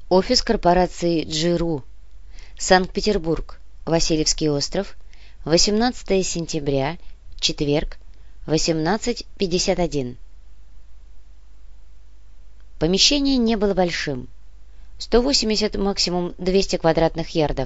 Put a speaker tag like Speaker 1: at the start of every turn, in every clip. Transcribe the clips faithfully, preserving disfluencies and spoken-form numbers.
Speaker 1: Офис корпорации «Джи-Ру», Санкт-Петербург, Васильевский остров, восемнадцатое сентября, четверг, восемнадцать пятьдесят один. Помещение не было большим, сто восемьдесят, максимум двести квадратных ярдов,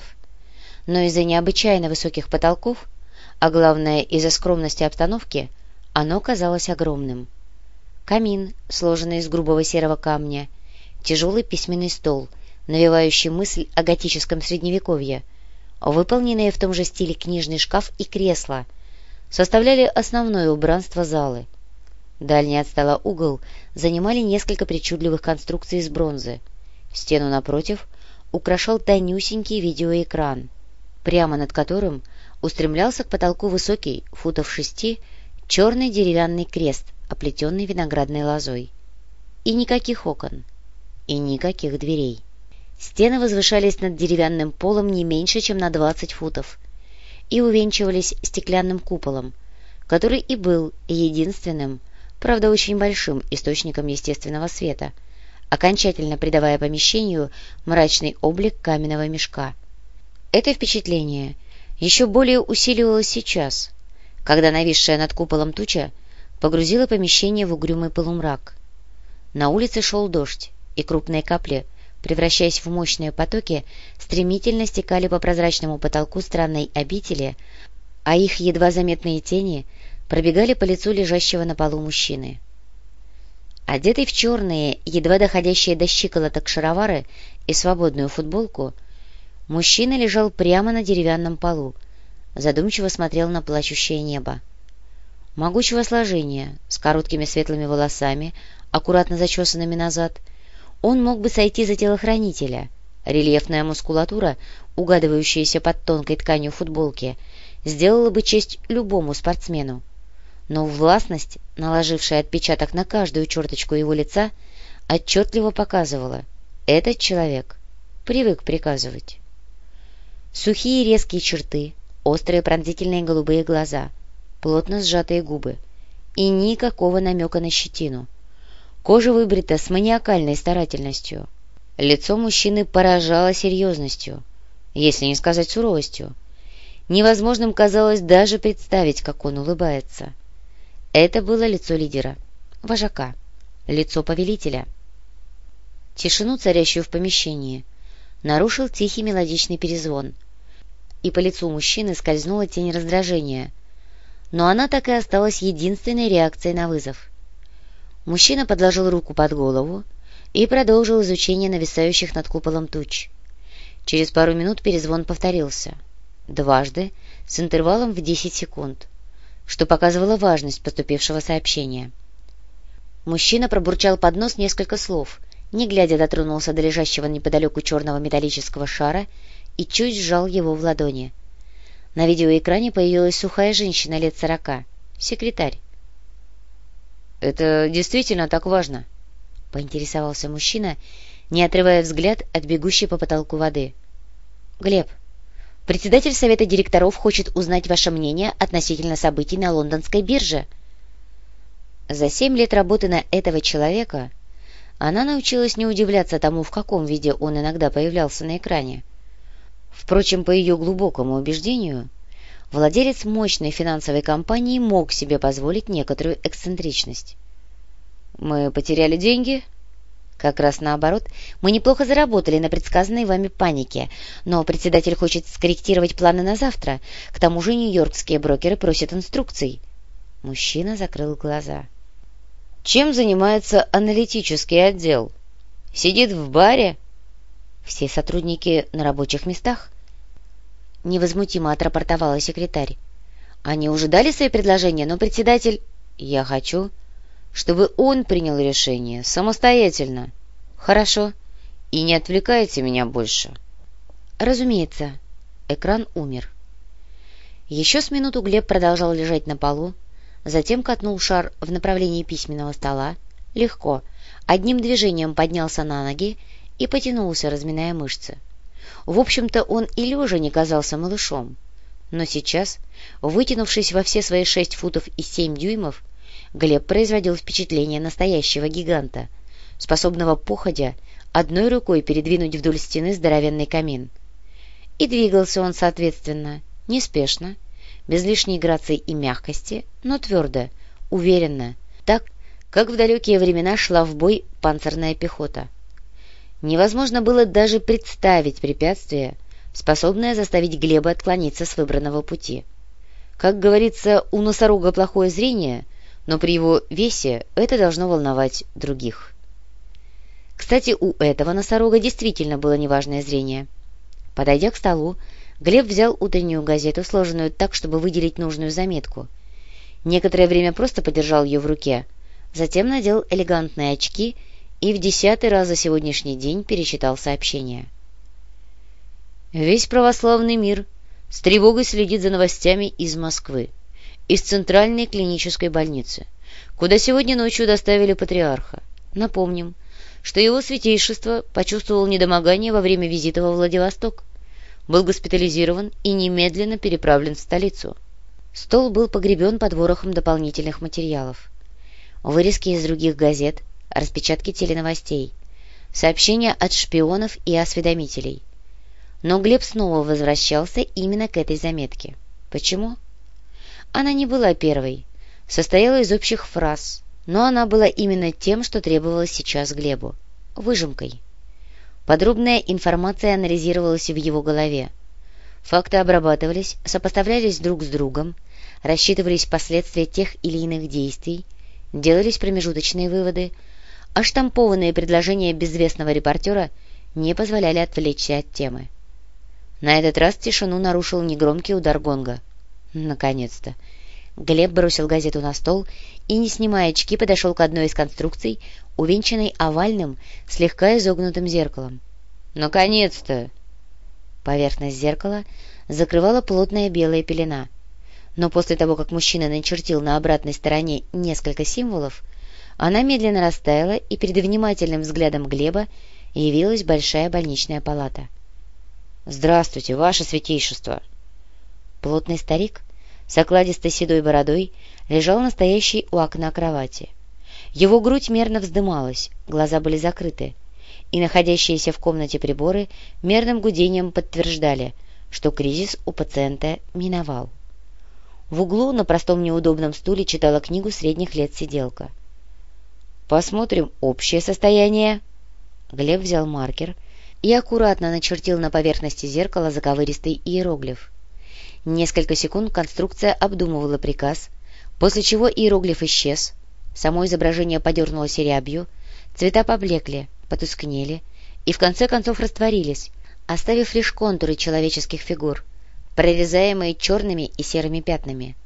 Speaker 1: но из-за необычайно высоких потолков, а главное из-за скромности обстановки, оно казалось огромным. Камин, сложенный из грубого серого камня, тяжелый письменный стол, навевающий мысль о готическом средневековье, выполненные в том же стиле книжный шкаф и кресло, составляли основное убранство залы. Дальний от стола угол занимали несколько причудливых конструкций из бронзы. Стену напротив украшал тонюсенький видеоэкран, прямо над которым устремлялся к потолку высокий, футов шести, черный деревянный крест, оплетенный виноградной лозой. И никаких окон, и никаких дверей. Стены возвышались над деревянным полом не меньше, чем на двадцать футов, и увенчивались стеклянным куполом, который и был единственным, правда очень большим, источником естественного света, окончательно придавая помещению мрачный облик каменного мешка. Это впечатление еще более усиливалось сейчас, когда нависшая над куполом туча погрузила помещение в угрюмый полумрак. На улице шел дождь, и крупные капли, превращаясь в мощные потоки, стремительно стекали по прозрачному потолку странной обители, а их едва заметные тени пробегали по лицу лежащего на полу мужчины. Одетый в черные, едва доходящие до щиколоток шаровары и свободную футболку, мужчина лежал прямо на деревянном полу, задумчиво смотрел на плачущее небо. Могучего сложения, с короткими светлыми волосами, аккуратно зачесанными назад, он мог бы сойти за телохранителя. Рельефная мускулатура, угадывающаяся под тонкой тканью футболки, сделала бы честь любому спортсмену. Но властность, наложившая отпечаток на каждую черточку его лица, отчетливо показывала: этот человек привык приказывать. Сухие резкие черты, острые пронзительные голубые глаза, плотно сжатые губы и никакого намека на щетину. Кожа выбрита с маниакальной старательностью. Лицо мужчины поражало серьезностью, если не сказать суровостью. Невозможным казалось даже представить, как он улыбается. Это было лицо лидера, вожака, лицо повелителя. Тишину, царящую в помещении, нарушил тихий мелодичный перезвон, и по лицу мужчины скользнула тень раздражения, но она так и осталась единственной реакцией на вызов. Мужчина подложил руку под голову и продолжил изучение нависающих над куполом туч. Через пару минут перезвон повторился, дважды, с интервалом в десять секунд, что показывало важность поступившего сообщения. Мужчина пробурчал под нос несколько слов, не глядя дотронулся до лежащего неподалеку черного металлического шара и чуть сжал его в ладони. На видеоэкране появилась сухая женщина лет сорока, секретарь. «Это действительно так важно?» — поинтересовался мужчина, не отрывая взгляд от бегущей по потолку воды. «Глеб, председатель совета директоров хочет узнать ваше мнение относительно событий на лондонской бирже». За семь лет работы на этого человека она научилась не удивляться тому, в каком виде он иногда появлялся на экране. Впрочем, по ее глубокому убеждению, владелец мощной финансовой компании мог себе позволить некоторую эксцентричность. «Мы потеряли деньги?» «Как раз наоборот. Мы неплохо заработали на предсказанной вами панике, но председатель хочет скорректировать планы на завтра. К тому же нью-йоркские брокеры просят инструкций». Мужчина закрыл глаза. «Чем занимается аналитический отдел? Сидит в баре?» «Все сотрудники на рабочих местах», — невозмутимо отрапортовала секретарь. «Они уже дали свои предложения, но председатель...» «Я хочу, чтобы он принял решение самостоятельно. Хорошо. И не отвлекайте меня больше». «Разумеется». Экран умер. Еще с минуту Глеб продолжал лежать на полу, затем катнул шар в направлении письменного стола, легко, одним движением поднялся на ноги и потянулся, разминая мышцы. В общем-то, он и лежа не казался малышом, но сейчас, вытянувшись во все свои шесть футов и семь дюймов, Глеб производил впечатление настоящего гиганта, способного походя одной рукой передвинуть вдоль стены здоровенный камин. И двигался он, соответственно, неспешно, без лишней грации и мягкости, но твердо, уверенно, так, как в далекие времена шла в бой панцирная пехота. Невозможно было даже представить препятствие, способное заставить Глеба отклониться с выбранного пути. Как говорится, у носорога плохое зрение, но при его весе это должно волновать других. Кстати, у этого носорога действительно было неважное зрение. Подойдя к столу, Глеб взял утреннюю газету, сложенную так, чтобы выделить нужную заметку. Некоторое время просто подержал ее в руке, затем надел элегантные очки и в десятый раз за сегодняшний день перечитал сообщение. «Весь православный мир с тревогой следит за новостями из Москвы, из Центральной клинической больницы, куда сегодня ночью доставили патриарха. Напомним, что его святейшество почувствовал недомогание во время визита во Владивосток, был госпитализирован и немедленно переправлен в столицу». Стол был погребен под ворохом дополнительных материалов. Вырезки из других газет, распечатки теленовостей, сообщения от шпионов и осведомителей. Но Глеб снова возвращался именно к этой заметке. Почему? Она не была первой, состояла из общих фраз, но она была именно тем, что требовалось сейчас Глебу — выжимкой. Подробная информация анализировалась в его голове. Факты обрабатывались, сопоставлялись друг с другом, рассчитывались последствия тех или иных действий, делались промежуточные выводы, а штампованные предложения безвестного репортера не позволяли отвлечься от темы. На этот раз тишину нарушил негромкий удар гонга. Наконец-то! Глеб бросил газету на стол и, не снимая очки, подошел к одной из конструкций, увенчанной овальным, слегка изогнутым зеркалом. «Наконец-то!» Поверхность зеркала закрывала плотная белая пелена, но после того, как мужчина начертил на обратной стороне несколько символов, она медленно растаяла, и перед внимательным взглядом Глеба явилась большая больничная палата. «Здравствуйте, ваше святейшество!» Плотный старик с окладистой седой бородой лежал настоящий у окна кровати. Его грудь мерно вздымалась, глаза были закрыты, и находящиеся в комнате приборы мерным гудением подтверждали, что кризис у пациента миновал. В углу на простом неудобном стуле читала книгу средних лет сиделка. «Посмотрим общее состояние». Глеб взял маркер и аккуратно начертил на поверхности зеркала заковыристый иероглиф. Несколько секунд конструкция обдумывала приказ, после чего иероглиф исчез, само изображение подернулось рябью, цвета поблекли, потускнели и в конце концов растворились, оставив лишь контуры человеческих фигур, прорезаемые черными и серыми пятнами.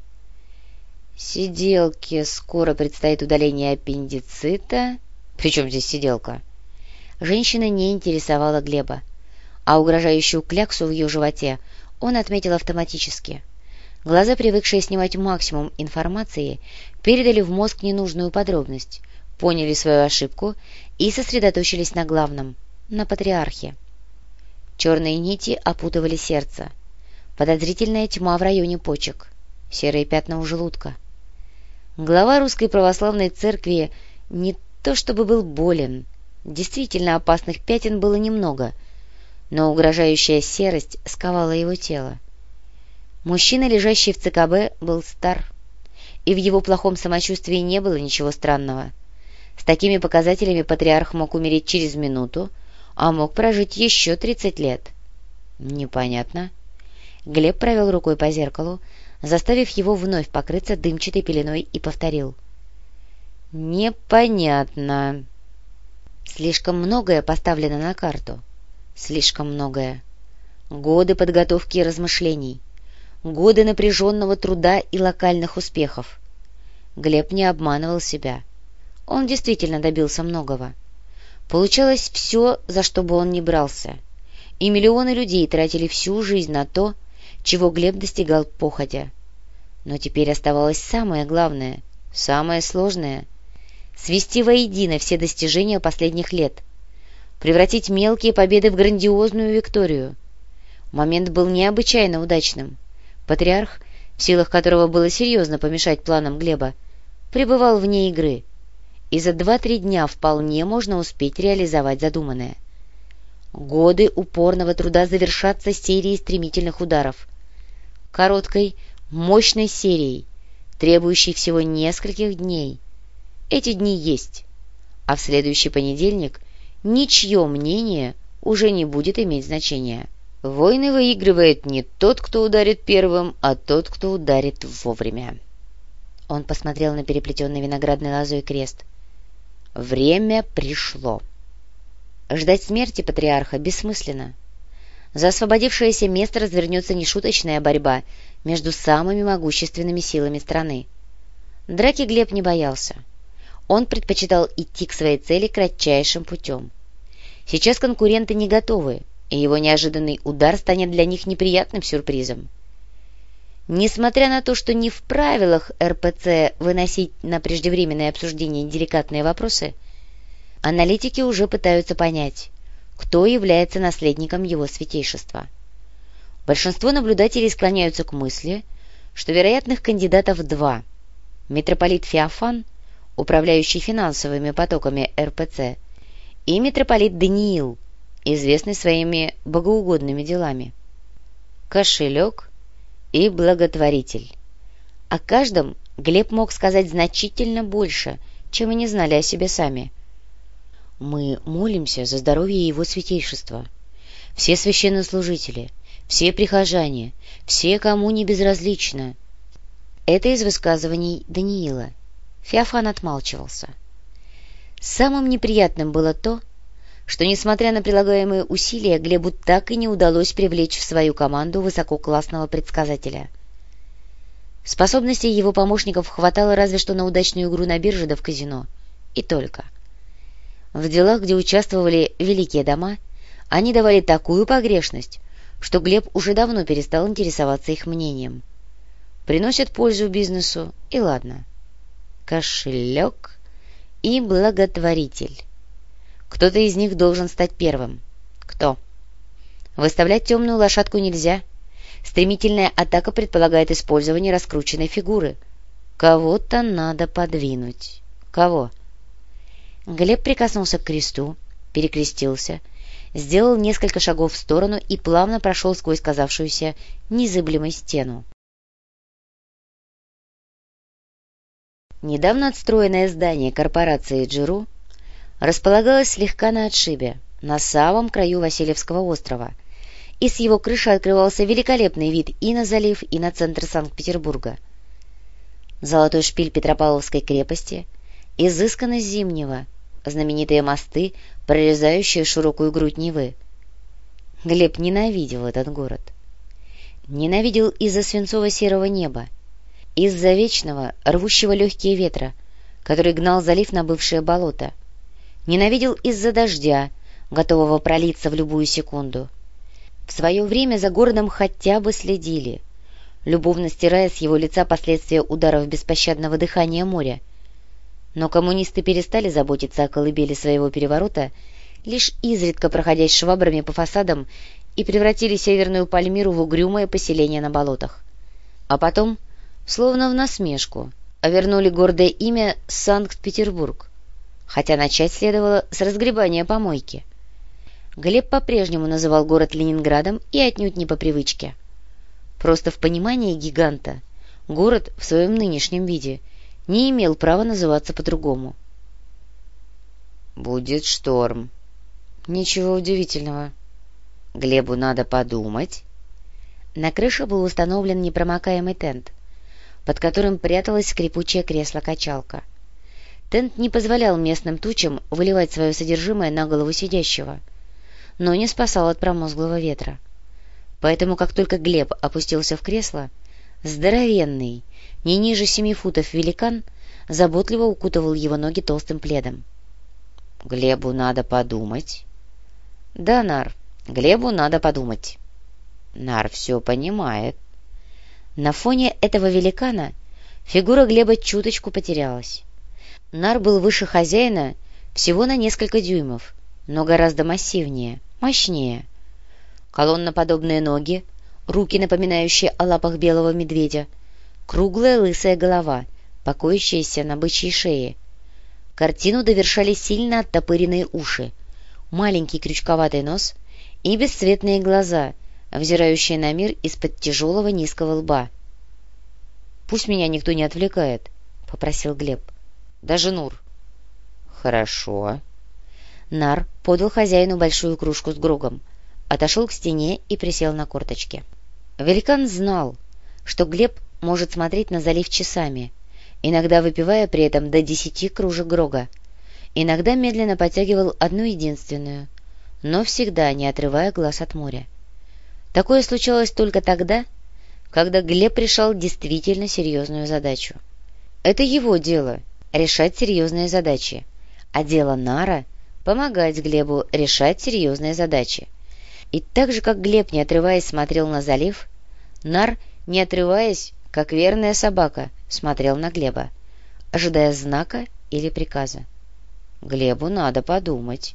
Speaker 1: «Сиделке скоро предстоит удаление аппендицита». «При здесь сиделка?» Женщина не интересовала Глеба, а угрожающую кляксу в ее животе он отметил автоматически. Глаза, привыкшие снимать максимум информации, передали в мозг ненужную подробность, поняли свою ошибку и сосредоточились на главном — на патриархе. Черные нити опутывали сердце, подозрительная тьма в районе почек, серые пятна у желудка. Глава Русской Православной Церкви не то чтобы был болен, действительно опасных пятен было немного, но угрожающая серость сковала его тело. Мужчина, лежащий в ЦКБ, был стар, и в его плохом самочувствии не было ничего странного. С такими показателями патриарх мог умереть через минуту, а мог прожить еще тридцать лет. Непонятно. Глеб провел рукой по зеркалу, заставив его вновь покрыться дымчатой пеленой, и повторил. «Непонятно». Слишком многое поставлено на карту. Слишком многое. Годы подготовки и размышлений. Годы напряженного труда и локальных успехов. Глеб не обманывал себя. Он действительно добился многого. Получалось все, за что бы он ни брался. И миллионы людей тратили всю жизнь на то, чего Глеб достигал походя. Но теперь оставалось самое главное, самое сложное — свести воедино все достижения последних лет, превратить мелкие победы в грандиозную викторию. Момент был необычайно удачным. Патриарх, в силах которого было серьезно помешать планам Глеба, пребывал вне игры, и за два-три дня вполне можно успеть реализовать задуманное. Годы упорного труда завершатся серией стремительных ударов. Короткой, мощной серией, требующей всего нескольких дней. Эти дни есть, а в следующий понедельник ничье мнение уже не будет иметь значения. Войны выигрывает не тот, кто ударит первым, а тот, кто ударит вовремя. Он посмотрел на переплетенный виноградной лозой крест. Время пришло. Ждать смерти патриарха бессмысленно. За освободившееся место развернется нешуточная борьба между самыми могущественными силами страны. Драки Глеб не боялся. Он предпочитал идти к своей цели кратчайшим путем. Сейчас конкуренты не готовы, и его неожиданный удар станет для них неприятным сюрпризом. Несмотря на то, что не в правилах эр пэ цэ выносить на преждевременное обсуждение деликатные вопросы, аналитики уже пытаются понять, кто является наследником его святейшества. Большинство наблюдателей склоняются к мысли, что вероятных кандидатов два – митрополит Феофан, управляющий финансовыми потоками эр пэ цэ, и митрополит Даниил, известный своими богоугодными делами. Кошелек и благотворитель. О каждом Глеб мог сказать значительно больше, чем они знали о себе сами. «Мы молимся за здоровье его святейшества. Все священнослужители, все прихожане, все, кому не безразлично». Это из высказываний Даниила. Феофан отмалчивался. Самым неприятным было то, что, несмотря на прилагаемые усилия, Глебу так и не удалось привлечь в свою команду высококлассного предсказателя. Способностей его помощников хватало разве что на удачную игру на бирже да в казино. И только. В делах, где участвовали великие дома, они давали такую погрешность, что Глеб уже давно перестал интересоваться их мнением. Приносят пользу бизнесу, и ладно. Кошелек и благотворитель. Кто-то из них должен стать первым. Кто? Выставлять темную лошадку нельзя. Стремительная атака предполагает использование раскрученной фигуры. Кого-то надо подвинуть. Кого? Глеб прикоснулся к кресту, перекрестился, сделал несколько шагов в сторону и плавно прошел сквозь казавшуюся незыблемой стену. Недавно отстроенное здание корпорации «Джиру» располагалось слегка на отшибе, на самом краю Васильевского острова, и с его крыши открывался великолепный вид и на залив, и на центр Санкт-Петербурга. Золотой шпиль Петропавловской крепости, изысканность Зимнего, знаменитые мосты, прорезающие широкую грудь Невы. Глеб ненавидел этот город. Ненавидел из-за свинцово-серого неба, из-за вечного, рвущего легкие ветра, который гнал залив на бывшее болото. Ненавидел из-за дождя, готового пролиться в любую секунду. В свое время за городом хотя бы следили, любовно стирая с его лица последствия ударов беспощадного дыхания моря. Но коммунисты перестали заботиться о колыбели своего переворота, лишь изредка проходясь швабрами по фасадам, и превратили Северную Пальмиру в угрюмое поселение на болотах. А потом, словно в насмешку, вернули гордое имя Санкт-Петербург, хотя начать следовало с разгребания помойки. Глеб по-прежнему называл город Ленинградом и отнюдь не по привычке. Просто в понимании гиганта город в своем нынешнем виде не имел права называться по-другому. «Будет шторм». «Ничего удивительного. Глебу надо подумать». На крыше был установлен непромокаемый тент, под которым пряталось скрипучее кресло-качалка. Тент не позволял местным тучам выливать свое содержимое на голову сидящего, но не спасал от промозглого ветра. Поэтому, как только Глеб опустился в кресло, здоровенный, не ниже семи футов великан заботливо укутывал его ноги толстым пледом. «Глебу надо подумать». «Да, Нар, Глебу надо подумать». Нар все понимает. На фоне этого великана фигура Глеба чуточку потерялась. Нар был выше хозяина всего на несколько дюймов, но гораздо массивнее, мощнее. Колонноподобные ноги, руки, напоминающие о лапах белого медведя, круглая лысая голова, покоящаяся на бычьей шее. Картину довершали сильно оттопыренные уши, маленький крючковатый нос и бесцветные глаза, взирающие на мир из-под тяжелого низкого лба. «Пусть меня никто не отвлекает», — попросил Глеб. «Даже Нур». «Хорошо». Нар подал хозяину большую кружку с грогом, отошел к стене и присел на корточки. Великан знал, что Глеб может смотреть на залив часами, иногда выпивая при этом до десяти кружек грога, иногда медленно потягивал одну единственную, но всегда не отрывая глаз от моря. Такое случалось только тогда, когда Глеб решал действительно серьезную задачу. Это его дело — решать серьезные задачи, а дело Нара — помогать Глебу решать серьезные задачи. И так же, как Глеб, не отрываясь, смотрел на залив, Нар, не отрываясь, как верная собака, смотрел на Глеба, ожидая знака или приказа. Глебу надо подумать.